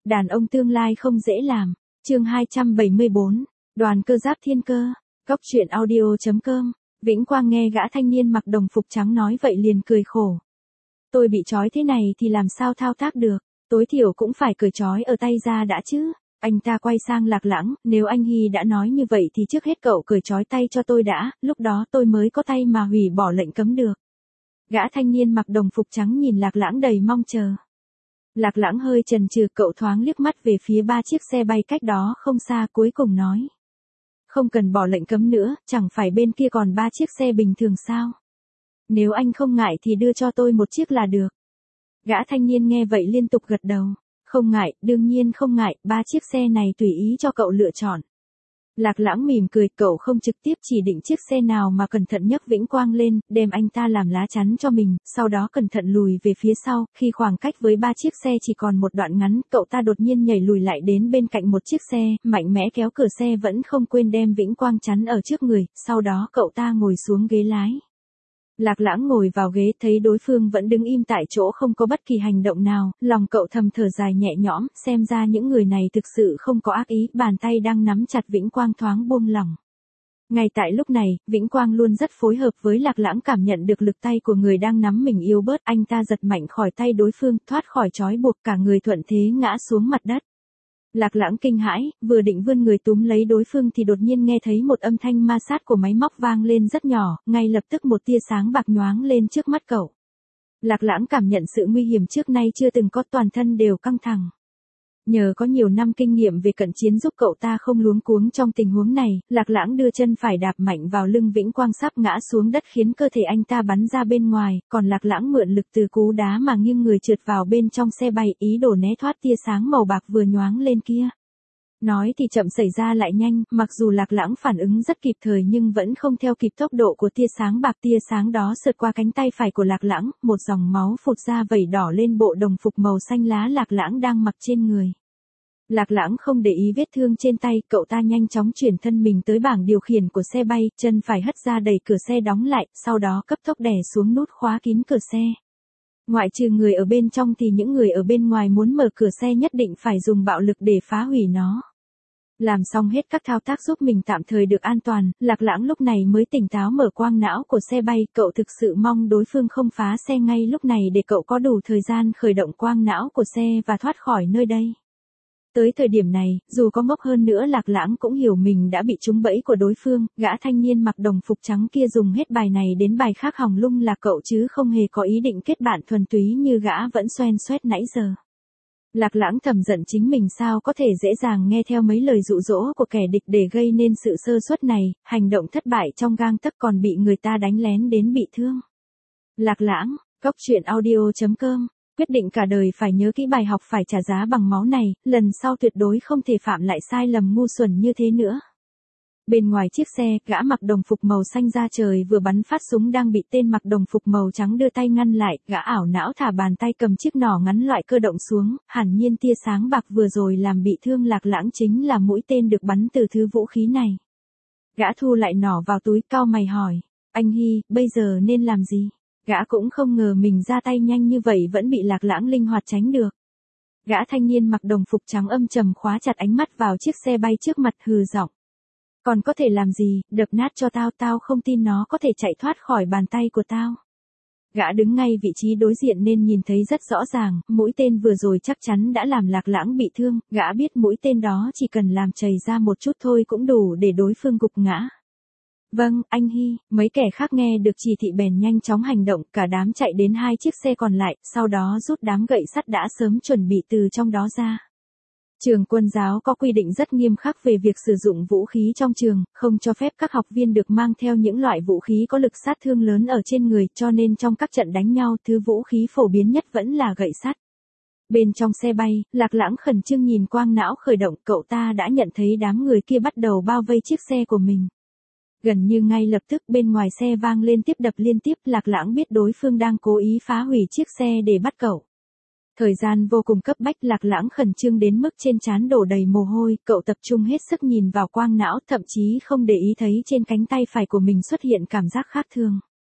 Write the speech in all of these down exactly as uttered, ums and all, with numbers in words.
đàn ông tương lai không dễ làm. Chương hai trăm bảy mươi bốn, Đoàn Cơ Giáp Thiên Cơ. Góc truyện audio chấm com. Vĩnh Quang nghe gã thanh niên mặc đồng phục trắng nói vậy liền cười khổ. Tôi bị trói thế này thì làm sao thao tác được, tối thiểu cũng phải cởi trói ở tay ra đã chứ. Anh ta quay sang Lạc Lãng, nếu anh Hy đã nói như vậy thì trước hết cậu cởi trói tay cho tôi đã, lúc đó tôi mới có tay mà hủy bỏ lệnh cấm được. Gã thanh niên mặc đồng phục trắng nhìn Lạc Lãng đầy mong chờ. Lạc Lãng hơi chần chừ, cậu thoáng liếc mắt về phía ba chiếc xe bay cách đó không xa, cuối cùng nói. Không cần bỏ lệnh cấm nữa, chẳng phải bên kia còn ba chiếc xe bình thường sao? Nếu anh không ngại thì đưa cho tôi một chiếc là được. Gã thanh niên nghe vậy liên tục gật đầu. Không ngại, đương nhiên không ngại, ba chiếc xe này tùy ý cho cậu lựa chọn. Lạc Lãng mỉm cười, cậu không trực tiếp chỉ định chiếc xe nào mà cẩn thận nhấc Vĩnh Quang lên, đem anh ta làm lá chắn cho mình, sau đó cẩn thận lùi về phía sau, khi khoảng cách với ba chiếc xe chỉ còn một đoạn ngắn, cậu ta đột nhiên nhảy lùi lại đến bên cạnh một chiếc xe, mạnh mẽ kéo cửa xe vẫn không quên đem Vĩnh Quang chắn ở trước người, sau đó cậu ta ngồi xuống ghế lái. Lạc Lãng ngồi vào ghế thấy đối phương vẫn đứng im tại chỗ không có bất kỳ hành động nào, lòng cậu thầm thở dài nhẹ nhõm, xem ra những người này thực sự không có ác ý, bàn tay đang nắm chặt Vĩnh Quang thoáng buông lỏng. Ngay tại lúc này, Vĩnh Quang luôn rất phối hợp với Lạc Lãng, cảm nhận được lực tay của người đang nắm mình yếu bớt, anh ta giật mạnh khỏi tay đối phương, thoát khỏi trói buộc, cả người thuận thế ngã xuống mặt đất. Lạc Lãng kinh hãi, vừa định vươn người túm lấy đối phương thì đột nhiên nghe thấy một âm thanh ma sát của máy móc vang lên rất nhỏ, ngay lập tức một tia sáng bạc nhoáng lên trước mắt cậu. Lạc Lãng cảm nhận sự nguy hiểm trước nay chưa từng có, toàn thân đều căng thẳng. Nhờ có nhiều năm kinh nghiệm về cận chiến giúp cậu ta không luống cuống trong tình huống này, Lạc Lãng đưa chân phải đạp mạnh vào lưng Vĩnh Quang sắp ngã xuống đất khiến cơ thể anh ta bắn ra bên ngoài, còn Lạc Lãng mượn lực từ cú đá mà nghiêng người trượt vào bên trong xe bay, ý đồ né thoát tia sáng màu bạc vừa nhoáng lên kia. Nói thì chậm xảy ra lại nhanh, mặc dù Lạc Lãng phản ứng rất kịp thời nhưng vẫn không theo kịp tốc độ của tia sáng bạc, tia sáng đó sượt qua cánh tay phải của Lạc Lãng, một dòng máu phụt ra vẩy đỏ lên bộ đồng phục màu xanh lá Lạc Lãng đang mặc trên người. Lạc Lãng không để ý vết thương trên tay, cậu ta nhanh chóng chuyển thân mình tới bảng điều khiển của xe bay, chân phải hất ra đẩy cửa xe đóng lại, sau đó cấp tốc đè xuống nút khóa kín cửa xe. Ngoại trừ người ở bên trong thì những người ở bên ngoài muốn mở cửa xe nhất định phải dùng bạo lực để phá hủy nó. Làm xong hết các thao tác giúp mình tạm thời được an toàn, Lạc Lãng lúc này mới tỉnh táo mở quang não của xe bay, cậu thực sự mong đối phương không phá xe ngay lúc này để cậu có đủ thời gian khởi động quang não của xe và thoát khỏi nơi đây. Tới thời điểm này, dù có ngốc hơn nữa Lạc Lãng cũng hiểu mình đã bị trúng bẫy của đối phương, gã thanh niên mặc đồng phục trắng kia dùng hết bài này đến bài khác hỏng lung là cậu chứ không hề có ý định kết bạn thuần túy như gã vẫn xoen xoét nãy giờ. Lạc Lãng thầm giận chính mình sao có thể dễ dàng nghe theo mấy lời dụ dỗ của kẻ địch để gây nên sự sơ suất này, hành động thất bại trong gang tấc còn bị người ta đánh lén đến bị thương. Lạc Lãng, góc truyện audio chấm com. Quyết định cả đời phải nhớ kỹ bài học phải trả giá bằng máu này, lần sau tuyệt đối không thể phạm lại sai lầm ngu xuẩn như thế nữa. Bên ngoài chiếc xe, gã mặc đồng phục màu xanh da trời vừa bắn phát súng đang bị tên mặc đồng phục màu trắng đưa tay ngăn lại, gã ảo não thả bàn tay cầm chiếc nỏ ngắn loại cơ động xuống, hẳn nhiên tia sáng bạc vừa rồi làm bị thương Lạc Lãng chính là mũi tên được bắn từ thứ vũ khí này. Gã thu lại nỏ vào túi, cau mày hỏi, anh Hy, bây giờ nên làm gì? Gã cũng không ngờ mình ra tay nhanh như vậy vẫn bị Lạc Lãng linh hoạt tránh được. Gã thanh niên mặc đồng phục trắng âm trầm khóa chặt ánh mắt vào chiếc xe bay trước mặt, hừ giọng. Còn có thể làm gì, đập nát cho tao, tao không tin nó có thể chạy thoát khỏi bàn tay của tao. Gã đứng ngay vị trí đối diện nên nhìn thấy rất rõ ràng, mũi tên vừa rồi chắc chắn đã làm Lạc Lãng bị thương, gã biết mũi tên đó chỉ cần làm chảy ra một chút thôi cũng đủ để đối phương gục ngã. Vâng, anh Hy, mấy kẻ khác nghe được chỉ thị bèn nhanh chóng hành động, cả đám chạy đến hai chiếc xe còn lại, sau đó rút đám gậy sắt đã sớm chuẩn bị từ trong đó ra. Trường Quân giáo có quy định rất nghiêm khắc về việc sử dụng vũ khí trong trường, không cho phép các học viên được mang theo những loại vũ khí có lực sát thương lớn ở trên người, cho nên trong các trận đánh nhau, thứ vũ khí phổ biến nhất vẫn là gậy sắt. Bên trong xe bay, Lạc Lãng khẩn trương nhìn quang não khởi động, cậu ta đã nhận thấy đám người kia bắt đầu bao vây chiếc xe của mình. Gần như ngay lập tức bên ngoài xe vang lên tiếp đập liên tiếp, Lạc Lãng biết đối phương đang cố ý phá hủy chiếc xe để bắt cậu. Thời gian vô cùng cấp bách, Lạc Lãng khẩn trương đến mức trên trán đổ đầy mồ hôi, cậu tập trung hết sức nhìn vào quang não, thậm chí không để ý thấy trên cánh tay phải của mình xuất hiện cảm giác khác thường.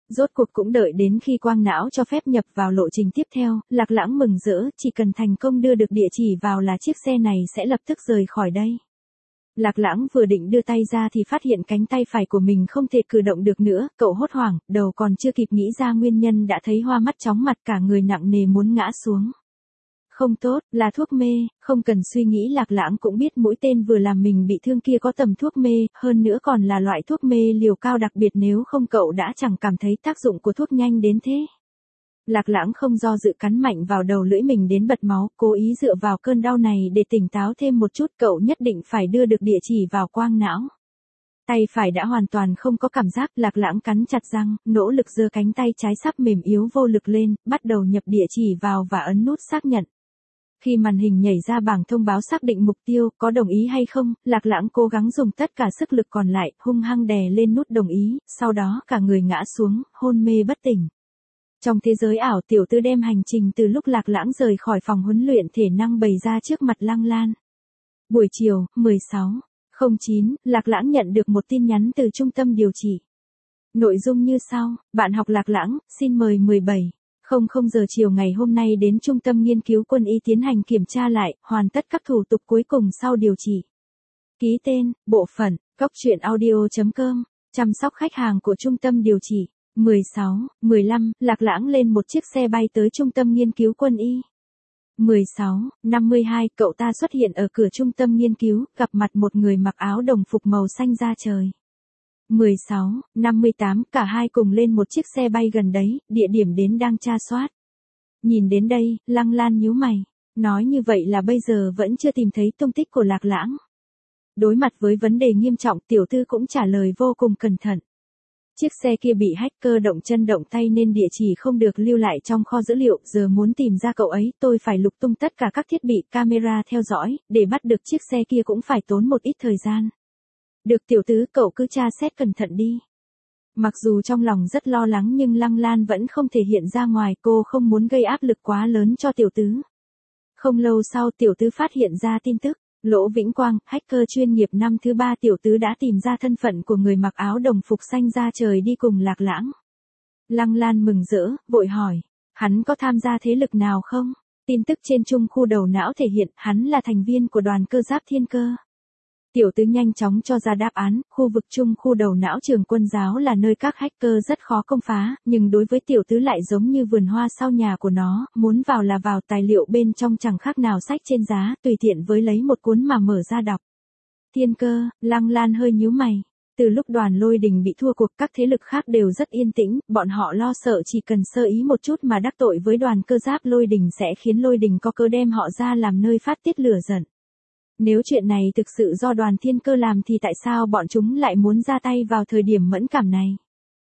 Rốt cuộc cũng đợi đến khi quang não cho phép nhập vào lộ trình tiếp theo, Lạc Lãng mừng rỡ, chỉ cần thành công đưa được địa chỉ vào là chiếc xe này sẽ lập tức rời khỏi đây. Lạc Lãng vừa định đưa tay ra thì phát hiện cánh tay phải của mình không thể cử động được nữa, cậu hốt hoảng, đầu còn chưa kịp nghĩ ra nguyên nhân đã thấy hoa mắt chóng mặt, cả người nặng nề muốn ngã xuống. Không tốt, là thuốc mê, không cần suy nghĩ Lạc Lãng cũng biết mũi tên vừa làm mình bị thương kia có tầm thuốc mê, hơn nữa còn là loại thuốc mê liều cao đặc biệt, nếu không cậu đã chẳng cảm thấy tác dụng của thuốc nhanh đến thế. Lạc Lãng không do dự cắn mạnh vào đầu lưỡi mình đến bật máu, cố ý dựa vào cơn đau này để tỉnh táo thêm một chút, cậu nhất định phải đưa được địa chỉ vào quang não. Tay phải đã hoàn toàn không có cảm giác, Lạc Lãng cắn chặt răng, nỗ lực giơ cánh tay trái sắp mềm yếu vô lực lên, bắt đầu nhập địa chỉ vào và ấn nút xác nhận. Khi màn hình nhảy ra bảng thông báo xác định mục tiêu, có đồng ý hay không, Lạc Lãng cố gắng dùng tất cả sức lực còn lại, hung hăng đè lên nút đồng ý, sau đó cả người ngã xuống, hôn mê bất tỉnh. Trong thế giới ảo, tiểu tư đem hành trình từ lúc Lạc Lãng rời khỏi phòng huấn luyện thể năng bày ra trước mặt Lăng Lan. Buổi chiều, mười sáu không chín, Lạc Lãng nhận được một tin nhắn từ trung tâm điều trị. Nội dung như sau: bạn học Lạc Lãng, xin mời mười bảy không không giờ chiều ngày hôm nay đến trung tâm nghiên cứu quân y tiến hành kiểm tra lại, hoàn tất các thủ tục cuối cùng sau điều trị. Ký tên, bộ phận, cốc truyện audio chấm com, chăm sóc khách hàng của trung tâm điều trị. mười sáu mười lăm, Lạc Lãng lên một chiếc xe bay tới trung tâm nghiên cứu quân y. mười sáu năm mươi hai, cậu ta xuất hiện ở cửa trung tâm nghiên cứu, gặp mặt một người mặc áo đồng phục màu xanh da trời. mười sáu năm mươi tám, cả hai cùng lên một chiếc xe bay gần đấy, địa điểm đến đang tra soát. Nhìn đến đây, Lăng Lan nhíu mày, nói như vậy là bây giờ vẫn chưa tìm thấy tung tích của Lạc Lãng. Đối mặt với vấn đề nghiêm trọng, tiểu tư cũng trả lời vô cùng cẩn thận. Chiếc xe kia bị hacker động chân động tay nên địa chỉ không được lưu lại trong kho dữ liệu, giờ muốn tìm ra cậu ấy, tôi phải lục tung tất cả các thiết bị camera theo dõi, để bắt được chiếc xe kia cũng phải tốn một ít thời gian. Được tiểu tứ, cậu cứ tra xét cẩn thận đi. Mặc dù trong lòng rất lo lắng nhưng Lăng Lan vẫn không thể hiện ra ngoài, cô không muốn gây áp lực quá lớn cho tiểu tứ. Không lâu sau tiểu tứ phát hiện ra tin tức. Lỗ Vĩnh Quang, hacker chuyên nghiệp năm thứ ba, tiểu tứ đã tìm ra thân phận của người mặc áo đồng phục xanh da trời đi cùng Lạc Lãng. Lăng Lan mừng rỡ, vội hỏi, hắn có tham gia thế lực nào không? Tin tức trên trung khu đầu não thể hiện hắn là thành viên của đoàn cơ giáp thiên cơ. Tiểu tứ nhanh chóng cho ra đáp án, khu vực trung khu đầu não trường quân giáo là nơi các hacker rất khó công phá, nhưng đối với tiểu tứ lại giống như vườn hoa sau nhà của nó, muốn vào là vào, tài liệu bên trong chẳng khác nào sách trên giá, tùy tiện với lấy một cuốn mà mở ra đọc. Thiên cơ, Lăng Lan hơi nhíu mày. Từ lúc đoàn Lôi Đình bị thua cuộc, các thế lực khác đều rất yên tĩnh, bọn họ lo sợ chỉ cần sơ ý một chút mà đắc tội với đoàn cơ giáp Lôi Đình sẽ khiến Lôi Đình có cơ đem họ ra làm nơi phát tiết lửa giận. Nếu chuyện này thực sự do đoàn thiên cơ làm thì tại sao bọn chúng lại muốn ra tay vào thời điểm mẫn cảm này?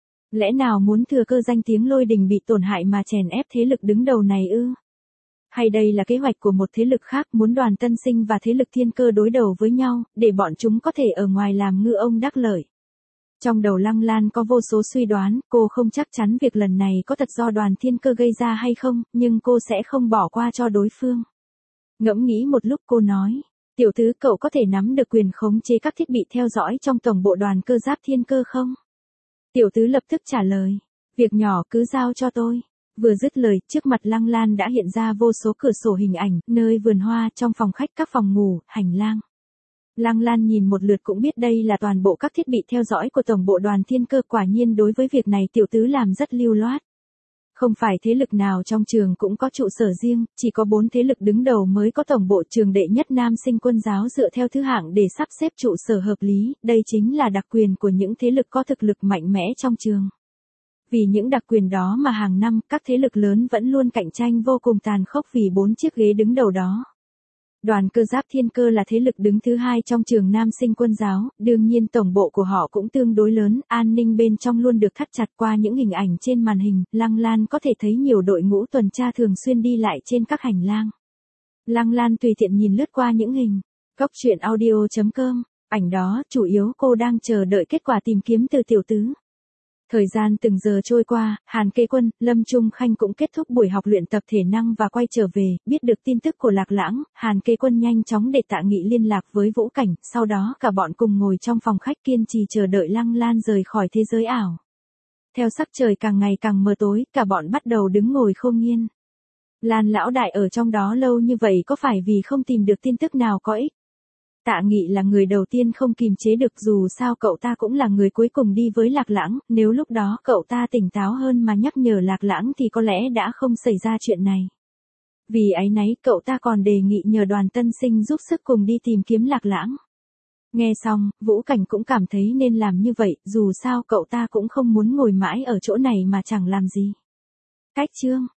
Lẽ nào muốn thừa cơ danh tiếng Lôi Đình bị tổn hại mà chèn ép thế lực đứng đầu này ư? Hay đây là kế hoạch của một thế lực khác muốn đoàn Tân Sinh và thế lực thiên cơ đối đầu với nhau, để bọn chúng có thể ở ngoài làm ngư ông đắc lợi? Trong đầu Lăng Lan có vô số suy đoán, cô không chắc chắn việc lần này có thật do đoàn thiên cơ gây ra hay không, nhưng cô sẽ không bỏ qua cho đối phương. Ngẫm nghĩ một lúc cô nói. Tiểu tứ, cậu có thể nắm được quyền khống chế các thiết bị theo dõi trong tổng bộ đoàn cơ giáp thiên cơ không? Tiểu tứ lập tức trả lời. Việc nhỏ cứ giao cho tôi. Vừa dứt lời, trước mặt Lăng Lan đã hiện ra vô số cửa sổ hình ảnh, nơi vườn hoa, trong phòng khách, các phòng ngủ, hành lang. Lăng Lan nhìn một lượt cũng biết đây là toàn bộ các thiết bị theo dõi của tổng bộ đoàn thiên cơ, quả nhiên đối với việc này tiểu tứ làm rất lưu loát. Không phải thế lực nào trong trường cũng có trụ sở riêng, chỉ có bốn thế lực đứng đầu mới có tổng bộ. Trường đệ nhất Nam Sinh quân giáo dựa theo thứ hạng để sắp xếp trụ sở hợp lý, đây chính là đặc quyền của những thế lực có thực lực mạnh mẽ trong trường. Vì những đặc quyền đó mà hàng năm, các thế lực lớn vẫn luôn cạnh tranh vô cùng tàn khốc vì bốn chiếc ghế đứng đầu đó. Đoàn cơ giáp thiên cơ là thế lực đứng thứ hai trong trường Nam Sinh quân giáo, đương nhiên tổng bộ của họ cũng tương đối lớn, an ninh bên trong luôn được thắt chặt. Qua những hình ảnh trên màn hình, Lăng Lan có thể thấy nhiều đội ngũ tuần tra thường xuyên đi lại trên các hành lang. Lăng Lan tùy tiện nhìn lướt qua những hình. Cốc truyện audio chấm com, ảnh đó, chủ yếu cô đang chờ đợi kết quả tìm kiếm từ tiểu tứ. Thời gian từng giờ trôi qua, Hàn Kế Quân, Lâm Trung Khanh cũng kết thúc buổi học luyện tập thể năng và quay trở về, biết được tin tức của Lạc Lãng, Hàn Kế Quân nhanh chóng để Tạ Nghị liên lạc với Vũ Cảnh, sau đó cả bọn cùng ngồi trong phòng khách kiên trì chờ đợi Lăng Lan rời khỏi thế giới ảo. Theo sắc trời càng ngày càng mờ tối, cả bọn bắt đầu đứng ngồi khô nghiên. Lan lão đại ở trong đó lâu như vậy có phải vì không tìm được tin tức nào có ích? Tạ Nghị là người đầu tiên không kìm chế được, dù sao cậu ta cũng là người cuối cùng đi với Lạc Lãng, nếu lúc đó cậu ta tỉnh táo hơn mà nhắc nhở Lạc Lãng thì có lẽ đã không xảy ra chuyện này. Vì áy náy, cậu ta còn đề nghị nhờ Đoàn Tân Sinh giúp sức cùng đi tìm kiếm Lạc Lãng. Nghe xong, Vũ Cảnh cũng cảm thấy nên làm như vậy, dù sao cậu ta cũng không muốn ngồi mãi ở chỗ này mà chẳng làm gì. Cách chương